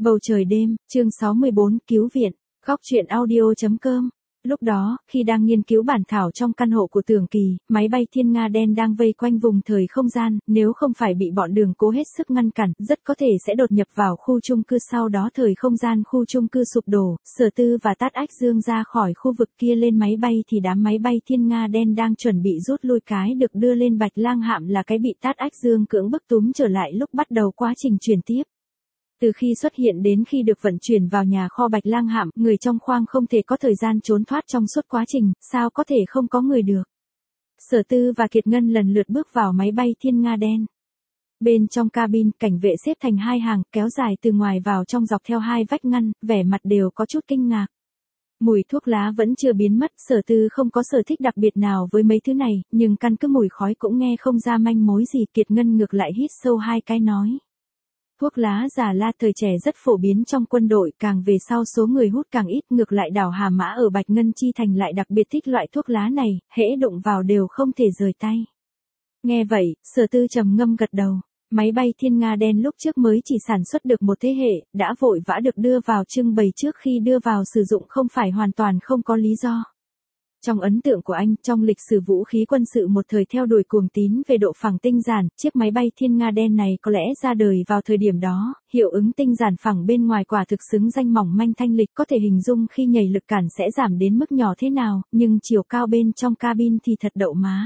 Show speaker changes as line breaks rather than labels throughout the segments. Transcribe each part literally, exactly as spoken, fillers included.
Bầu trời đêm, chương sáu mươi bốn, cứu viện, góc truyện audio.com. Lúc đó, khi đang nghiên cứu bản thảo trong căn hộ của Tưởng Kỳ, máy bay Thiên Nga đen đang vây quanh vùng thời không gian, nếu không phải bị bọn Đường cố hết sức ngăn cản, rất có thể sẽ đột nhập vào khu chung cư, sau đó thời không gian khu chung cư sụp đổ, Sở Tư và Tát Ách Dương ra khỏi khu vực kia lên máy bay thì đám máy bay Thiên Nga đen đang chuẩn bị rút lui cái được đưa lên Bạch Lang hạm là cái bị Tát Ách Dương cưỡng bức túm trở lại lúc bắt đầu quá trình chuyển tiếp. Từ khi xuất hiện đến khi được vận chuyển vào nhà kho Bạch Lang hạm, người trong khoang không thể có thời gian trốn thoát trong suốt quá trình, sao có thể không có người được. Sở Tư và Kiệt Ngân lần lượt bước vào máy bay Thiên Nga đen. Bên trong cabin, cảnh vệ xếp thành hai hàng, kéo dài từ ngoài vào trong dọc theo hai vách ngăn, vẻ mặt đều có chút kinh ngạc. Mùi thuốc lá vẫn chưa biến mất, Sở Tư không có sở thích đặc biệt nào với mấy thứ này, nhưng căn cứ mùi khói cũng nghe không ra manh mối gì. Kiệt Ngân ngược lại hít sâu hai cái nói. Thuốc lá già la thời trẻ rất phổ biến trong quân đội, càng về sau số người hút càng ít, ngược lại Đào Hà Mã ở Bạch Ngân Chi Thành lại đặc biệt thích loại thuốc lá này, hễ đụng vào đều không thể rời tay. Nghe vậy, Sở Tư trầm ngâm gật đầu. Máy bay Thiên Nga đen lúc trước mới chỉ sản xuất được một thế hệ, đã vội vã được đưa vào trưng bày trước khi đưa vào sử dụng không phải hoàn toàn không có lý do. Trong ấn tượng của anh, trong lịch sử vũ khí quân sự một thời theo đuổi cuồng tín về độ phẳng tinh giản, chiếc máy bay Thiên Nga đen này có lẽ ra đời vào thời điểm đó, hiệu ứng tinh giản phẳng bên ngoài quả thực xứng danh mỏng manh thanh lịch, có thể hình dung khi nhảy lực cản sẽ giảm đến mức nhỏ thế nào, nhưng chiều cao bên trong cabin thì thật đậu má.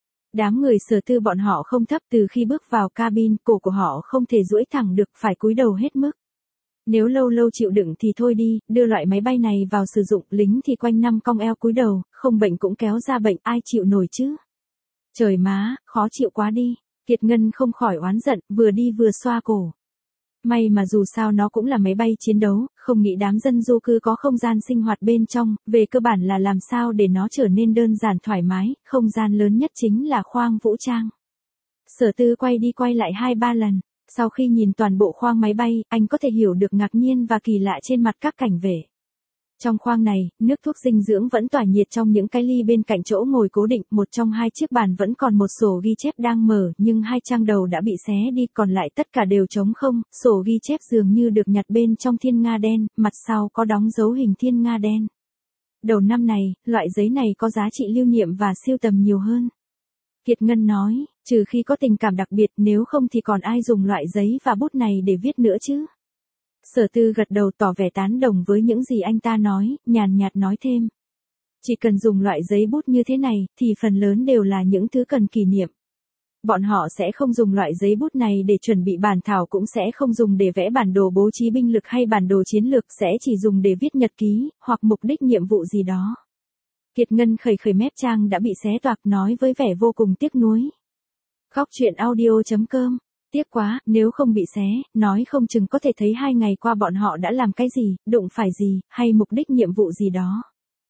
Đám người Sở Tư bọn họ không thấp, từ khi bước vào cabin, cổ của họ không thể duỗi thẳng được, phải cúi đầu hết mức. Nếu lâu lâu chịu đựng thì thôi đi, đưa loại máy bay này vào sử dụng, lính thì quanh năm cong eo cúi đầu, không bệnh cũng kéo ra bệnh, ai chịu nổi chứ. Trời má, khó chịu quá đi. Kiệt Ngân không khỏi oán giận, vừa đi vừa xoa cổ. May mà dù sao nó cũng là máy bay chiến đấu, không nghĩ đám dân du cư có không gian sinh hoạt bên trong, về cơ bản là làm sao để nó trở nên đơn giản thoải mái, không gian lớn nhất chính là khoang vũ trang. Sở Tư quay đi quay lại hai ba lần. Sau khi nhìn toàn bộ khoang máy bay, anh có thể hiểu được ngạc nhiên và kỳ lạ trên mặt các cảnh vệ. Trong khoang này, nước thuốc dinh dưỡng vẫn tỏa nhiệt trong những cái ly bên cạnh chỗ ngồi cố định, một trong hai chiếc bàn vẫn còn một sổ ghi chép đang mở, nhưng hai trang đầu đã bị xé đi, còn lại tất cả đều trống không, sổ ghi chép dường như được nhặt bên trong Thiên Nga đen, mặt sau có đóng dấu hình Thiên Nga đen. Đầu năm này, loại giấy này có giá trị lưu niệm và sưu tầm nhiều hơn. Kiệt Ngân nói, trừ khi có tình cảm đặc biệt, nếu không thì còn ai dùng loại giấy và bút này để viết nữa chứ. Sở Tư gật đầu tỏ vẻ tán đồng với những gì anh ta nói, nhàn nhạt nói thêm. Chỉ cần dùng loại giấy bút như thế này, thì phần lớn đều là những thứ cần kỷ niệm. Bọn họ sẽ không dùng loại giấy bút này để chuẩn bị bản thảo, cũng sẽ không dùng để vẽ bản đồ bố trí binh lực hay bản đồ chiến lược, sẽ chỉ dùng để viết nhật ký, hoặc mục đích nhiệm vụ gì đó. Kiệt Ngân khẩy khẩy mép, trang đã bị xé toạc, nói với vẻ vô cùng tiếc nuối. Góc truyện audio.com. Tiếc quá, nếu không bị xé, nói không chừng có thể thấy hai ngày qua bọn họ đã làm cái gì, đụng phải gì, hay mục đích nhiệm vụ gì đó.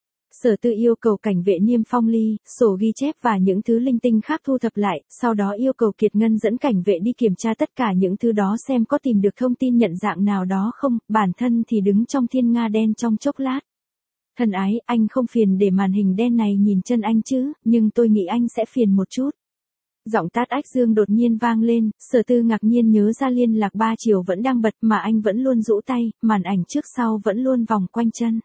Sở Tư yêu cầu cảnh vệ niêm phong ly, sổ ghi chép và những thứ linh tinh khác thu thập lại, sau đó yêu cầu Kiệt Ngân dẫn cảnh vệ đi kiểm tra tất cả những thứ đó xem có tìm được thông tin nhận dạng nào đó không, bản thân thì đứng trong Thiên Nga đen trong chốc lát. Thân ái, anh không phiền để màn hình đen này nhìn chân anh chứ, nhưng tôi nghĩ anh sẽ phiền một chút. Giọng Tát Ách Dương đột nhiên vang lên, Sở Tư ngạc nhiên nhớ ra liên lạc ba chiều vẫn đang bật mà anh vẫn luôn rũ tay, màn ảnh trước sau vẫn luôn vòng quanh chân.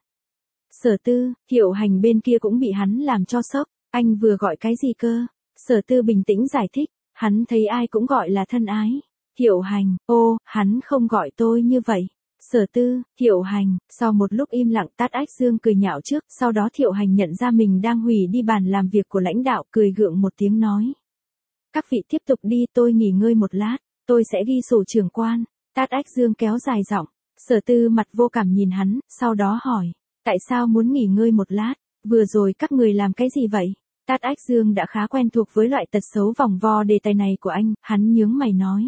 Sở Tư, Thiệu Hành bên kia cũng bị hắn làm cho sốc, anh vừa gọi cái gì cơ? Sở Tư bình tĩnh giải thích, hắn thấy ai cũng gọi là thân ái. Thiệu Hành, ô, hắn không gọi tôi như vậy. Sở Tư, Thiệu Hành, sau một lúc im lặng Tát Ách Dương cười nhạo trước, sau đó Thiệu Hành nhận ra mình đang hủy đi bàn làm việc của lãnh đạo, cười gượng một tiếng nói. Các vị tiếp tục đi, tôi nghỉ ngơi một lát, tôi sẽ ghi sổ trưởng quan. Tát Ách Dương kéo dài giọng. Sở Tư mặt vô cảm nhìn hắn, sau đó hỏi, tại sao muốn nghỉ ngơi một lát, vừa rồi các người làm cái gì vậy? Tát Ách Dương đã khá quen thuộc với loại tật xấu vòng vo đề tài này của anh, hắn nhướng mày nói.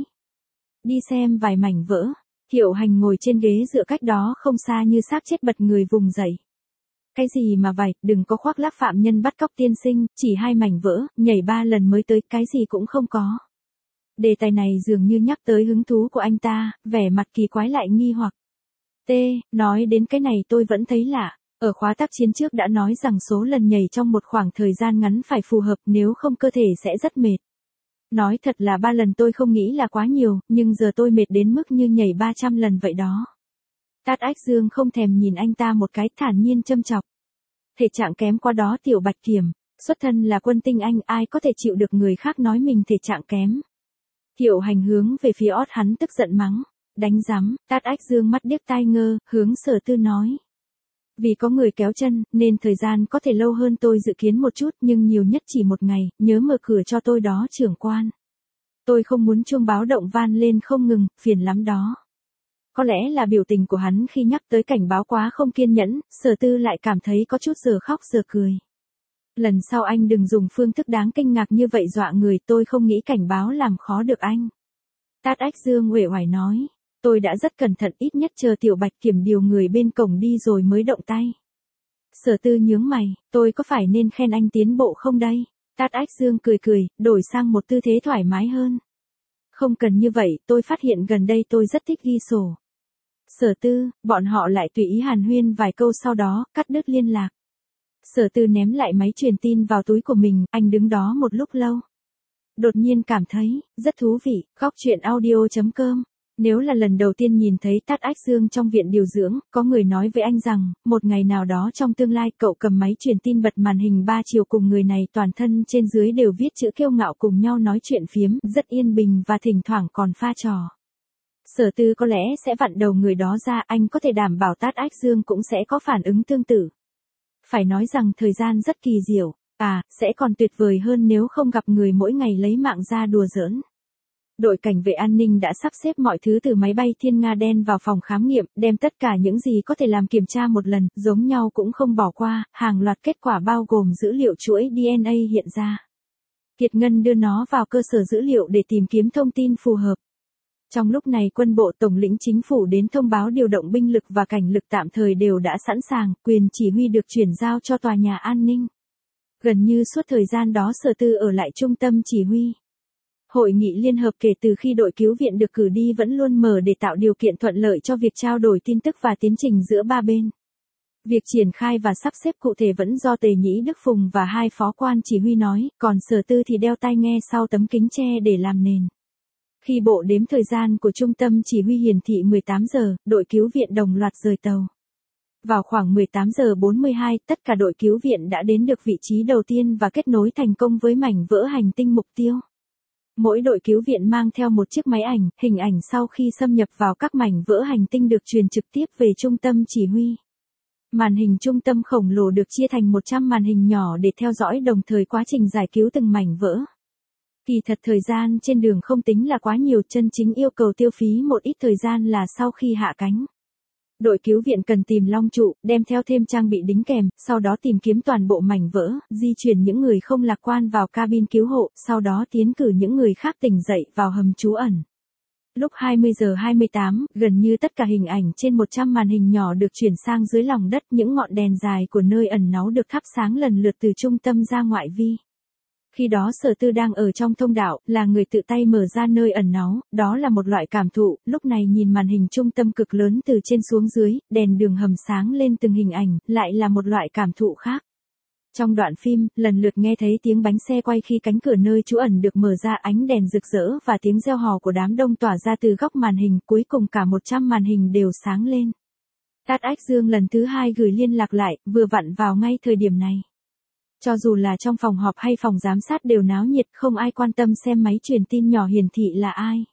Đi xem vài mảnh vỡ. Thiệu Hành ngồi trên ghế dựa cách đó không xa như xác chết bật người vùng dậy. Cái gì mà vậy, đừng có khoác lác phạm nhân bắt cóc tiên sinh, chỉ hai mảnh vỡ, nhảy ba lần mới tới, cái gì cũng không có. Đề tài này dường như nhắc tới hứng thú của anh ta, vẻ mặt kỳ quái lại nghi hoặc. T, nói đến cái này tôi vẫn thấy lạ, ở khóa tác chiến trước đã nói rằng số lần nhảy trong một khoảng thời gian ngắn phải phù hợp, nếu không cơ thể sẽ rất mệt. Nói thật là ba lần tôi không nghĩ là quá nhiều, nhưng giờ tôi mệt đến mức như nhảy ba trăm lần vậy đó. Tát Ách Dương không thèm nhìn anh ta một cái, thản nhiên châm chọc. Thể trạng kém quá đó Tiểu Bạch Kiểm, xuất thân là quân tinh anh, ai có thể chịu được người khác nói mình thể trạng kém. Thiệu Hành hướng về phía ót hắn tức giận mắng, đánh rắm. Tát Ách Dương mắt điếc tai ngơ, hướng Sở Tư nói. Vì có người kéo chân, nên thời gian có thể lâu hơn tôi dự kiến một chút, nhưng nhiều nhất chỉ một ngày, nhớ mở cửa cho tôi đó trưởng quan. Tôi không muốn chuông báo động van lên không ngừng, phiền lắm đó. Có lẽ là biểu tình của hắn khi nhắc tới cảnh báo quá không kiên nhẫn, Sở Tư lại cảm thấy có chút giờ khóc giờ cười. Lần sau anh đừng dùng phương thức đáng kinh ngạc như vậy dọa người, tôi không nghĩ cảnh báo làm khó được anh. Tát Ách Dương uể oải nói, tôi đã rất cẩn thận, ít nhất chờ Tiểu Bạch Kiểm điều người bên cổng đi rồi mới động tay. Sở Tư nhướng mày, tôi có phải nên khen anh tiến bộ không đây? Tát Ách Dương cười cười, đổi sang một tư thế thoải mái hơn. Không cần như vậy, tôi phát hiện gần đây tôi rất thích ghi sổ. Sở Tư, bọn họ lại tùy ý hàn huyên vài câu sau đó, cắt đứt liên lạc. Sở Tư ném lại máy truyền tin vào túi của mình, anh đứng đó một lúc lâu. Đột nhiên cảm thấy, rất thú vị, góc truyện audio chấm com. Nếu là lần đầu tiên nhìn thấy Tát Ách Dương trong viện điều dưỡng, có người nói với anh rằng, một ngày nào đó trong tương lai cậu cầm máy truyền tin bật màn hình ba chiều cùng người này toàn thân trên dưới đều viết chữ kiêu ngạo cùng nhau nói chuyện phiếm, rất yên bình và thỉnh thoảng còn pha trò. Sở Tư có lẽ sẽ vặn đầu người đó ra, anh có thể đảm bảo Tát Ách Dương cũng sẽ có phản ứng tương tự. Phải nói rằng thời gian rất kỳ diệu, à, sẽ còn tuyệt vời hơn nếu không gặp người mỗi ngày lấy mạng ra đùa giỡn. Đội cảnh vệ an ninh đã sắp xếp mọi thứ từ máy bay Thiên Nga đen vào phòng khám nghiệm, đem tất cả những gì có thể làm kiểm tra một lần, giống nhau cũng không bỏ qua, hàng loạt kết quả bao gồm dữ liệu chuỗi đê en a hiện ra. Kiệt Ngân đưa nó vào cơ sở dữ liệu để tìm kiếm thông tin phù hợp. Trong lúc này quân bộ tổng lĩnh chính phủ đến thông báo điều động binh lực và cảnh lực tạm thời đều đã sẵn sàng, quyền chỉ huy được chuyển giao cho tòa nhà an ninh. Gần như suốt thời gian đó Sở Tư ở lại trung tâm chỉ huy. Hội nghị liên hợp kể từ khi đội cứu viện được cử đi vẫn luôn mở để tạo điều kiện thuận lợi cho việc trao đổi tin tức và tiến trình giữa ba bên. Việc triển khai và sắp xếp cụ thể vẫn do Tề Nhĩ Đức Phùng và hai phó quan chỉ huy nói, còn Sở Tư thì đeo tai nghe sau tấm kính tre để làm nền. Khi bộ đếm thời gian của trung tâm chỉ huy hiển thị mười tám giờ, đội cứu viện đồng loạt rời tàu. Vào khoảng mười tám giờ bốn mươi hai, tất cả đội cứu viện đã đến được vị trí đầu tiên và kết nối thành công với mảnh vỡ hành tinh mục tiêu. Mỗi đội cứu viện mang theo một chiếc máy ảnh, hình ảnh sau khi xâm nhập vào các mảnh vỡ hành tinh được truyền trực tiếp về trung tâm chỉ huy. Màn hình trung tâm khổng lồ được chia thành một trăm màn hình nhỏ để theo dõi đồng thời quá trình giải cứu từng mảnh vỡ. Kỳ thật thời gian trên đường không tính là quá nhiều, chân chính yêu cầu tiêu phí một ít thời gian là sau khi hạ cánh. Đội cứu viện cần tìm long trụ, đem theo thêm trang bị đính kèm, sau đó tìm kiếm toàn bộ mảnh vỡ, di chuyển những người không lạc quan vào cabin cứu hộ, sau đó tiến cử những người khác tỉnh dậy vào hầm trú ẩn. Lúc hai mươi giờ hai mươi tám, gần như tất cả hình ảnh trên một trăm màn hình nhỏ được chuyển sang dưới lòng đất, những ngọn đèn dài của nơi ẩn náu được thắp sáng lần lượt từ trung tâm ra ngoại vi. Khi đó Sở Tư đang ở trong thông đạo, là người tự tay mở ra nơi ẩn náu, đó là một loại cảm thụ, lúc này nhìn màn hình trung tâm cực lớn từ trên xuống dưới, đèn đường hầm sáng lên từng hình ảnh, lại là một loại cảm thụ khác. Trong đoạn phim, lần lượt nghe thấy tiếng bánh xe quay khi cánh cửa nơi trú ẩn được mở ra, ánh đèn rực rỡ và tiếng reo hò của đám đông tỏa ra từ góc màn hình, cuối cùng cả một trăm màn hình đều sáng lên. Tát Ách Dương lần thứ hai gửi liên lạc lại, vừa vặn vào ngay thời điểm này. Cho dù là trong phòng họp hay phòng giám sát đều náo nhiệt, không ai quan tâm xem máy truyền tin nhỏ hiển thị là ai.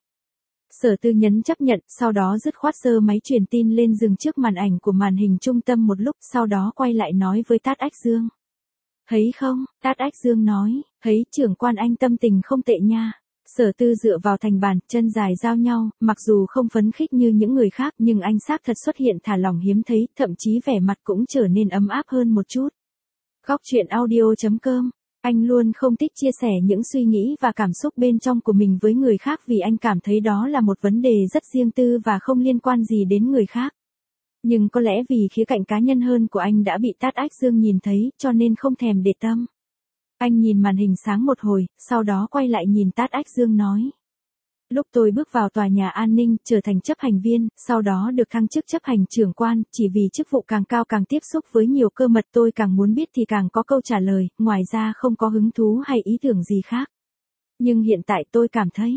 Sở Tư nhấn chấp nhận, sau đó dứt khoát giơ máy truyền tin lên dừng trước màn ảnh của màn hình trung tâm một lúc, sau đó quay lại nói với Tát Ách Dương. Thấy không, Tát Ách Dương nói, thấy trưởng quan anh tâm tình không tệ nha. Sở Tư dựa vào thành bàn, chân dài giao nhau, mặc dù không phấn khích như những người khác nhưng anh xác thật xuất hiện thả lỏng hiếm thấy, thậm chí vẻ mặt cũng trở nên ấm áp hơn một chút. Góc truyện audio chấm com. Anh luôn không thích chia sẻ những suy nghĩ và cảm xúc bên trong của mình với người khác vì anh cảm thấy đó là một vấn đề rất riêng tư và không liên quan gì đến người khác. Nhưng có lẽ vì khía cạnh cá nhân hơn của anh đã bị Tát Ách Dương nhìn thấy, cho nên không thèm để tâm. Anh nhìn màn hình sáng một hồi, sau đó quay lại nhìn Tát Ách Dương nói. Lúc tôi bước vào tòa nhà an ninh, trở thành chấp hành viên, sau đó được thăng chức chấp hành trưởng quan, chỉ vì chức vụ càng cao càng tiếp xúc với nhiều cơ mật, tôi càng muốn biết thì càng có câu trả lời, ngoài ra không có hứng thú hay ý tưởng gì khác. Nhưng hiện tại tôi cảm thấy,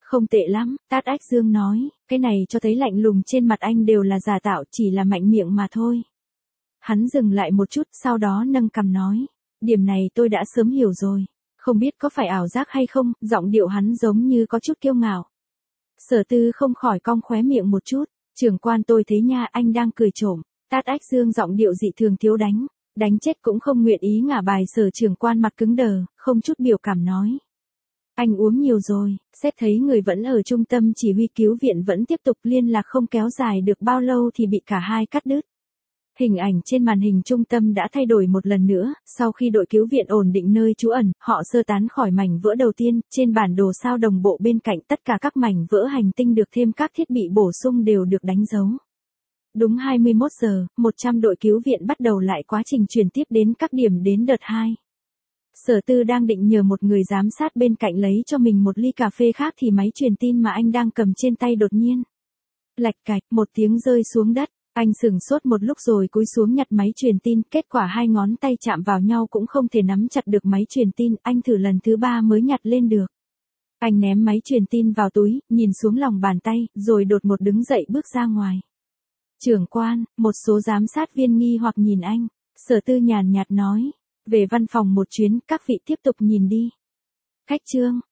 Không tệ lắm, Tát Ách Dương nói, cái này cho thấy lạnh lùng trên mặt anh đều là giả tạo, chỉ là mạnh miệng mà thôi. Hắn dừng lại một chút, sau đó nâng cằm nói, điểm này tôi đã sớm hiểu rồi. Không biết có phải ảo giác hay không, giọng điệu hắn giống như có chút kiêu ngạo. Sở Tư không khỏi cong khóe miệng một chút, trưởng quan tôi thấy nha, anh đang cười trộm. Tát Ách Dương giọng điệu dị thường thiếu đánh, đánh chết cũng không nguyện ý ngả bài. Sở trưởng quan mặt cứng đờ, không chút biểu cảm nói. Anh uống nhiều rồi, xét thấy người vẫn ở trung tâm chỉ huy cứu viện vẫn tiếp tục liên lạc không kéo dài được bao lâu thì bị cả hai cắt đứt. Hình ảnh trên màn hình trung tâm đã thay đổi một lần nữa, sau khi đội cứu viện ổn định nơi trú ẩn, họ sơ tán khỏi mảnh vỡ đầu tiên, trên bản đồ sao đồng bộ bên cạnh tất cả các mảnh vỡ hành tinh được thêm các thiết bị bổ sung đều được đánh dấu. Đúng hai mươi mốt giờ, một trăm đội cứu viện bắt đầu lại quá trình chuyển tiếp đến các điểm đến đợt hai. Sở Tư đang định nhờ một người giám sát bên cạnh lấy cho mình một ly cà phê khác thì máy truyền tin mà anh đang cầm trên tay đột nhiên. Lạch cạch, một tiếng rơi xuống đất. Anh sửng sốt một lúc rồi cúi xuống nhặt máy truyền tin, kết quả hai ngón tay chạm vào nhau cũng không thể nắm chặt được máy truyền tin, anh thử lần thứ ba mới nhặt lên được. Anh ném máy truyền tin vào túi, nhìn xuống lòng bàn tay, rồi đột ngột đứng dậy bước ra ngoài. Trưởng quan, một số giám sát viên nghi hoặc nhìn anh. Sở Tư nhàn nhạt nói, về văn phòng một chuyến, các vị tiếp tục nhìn đi. Khách trương,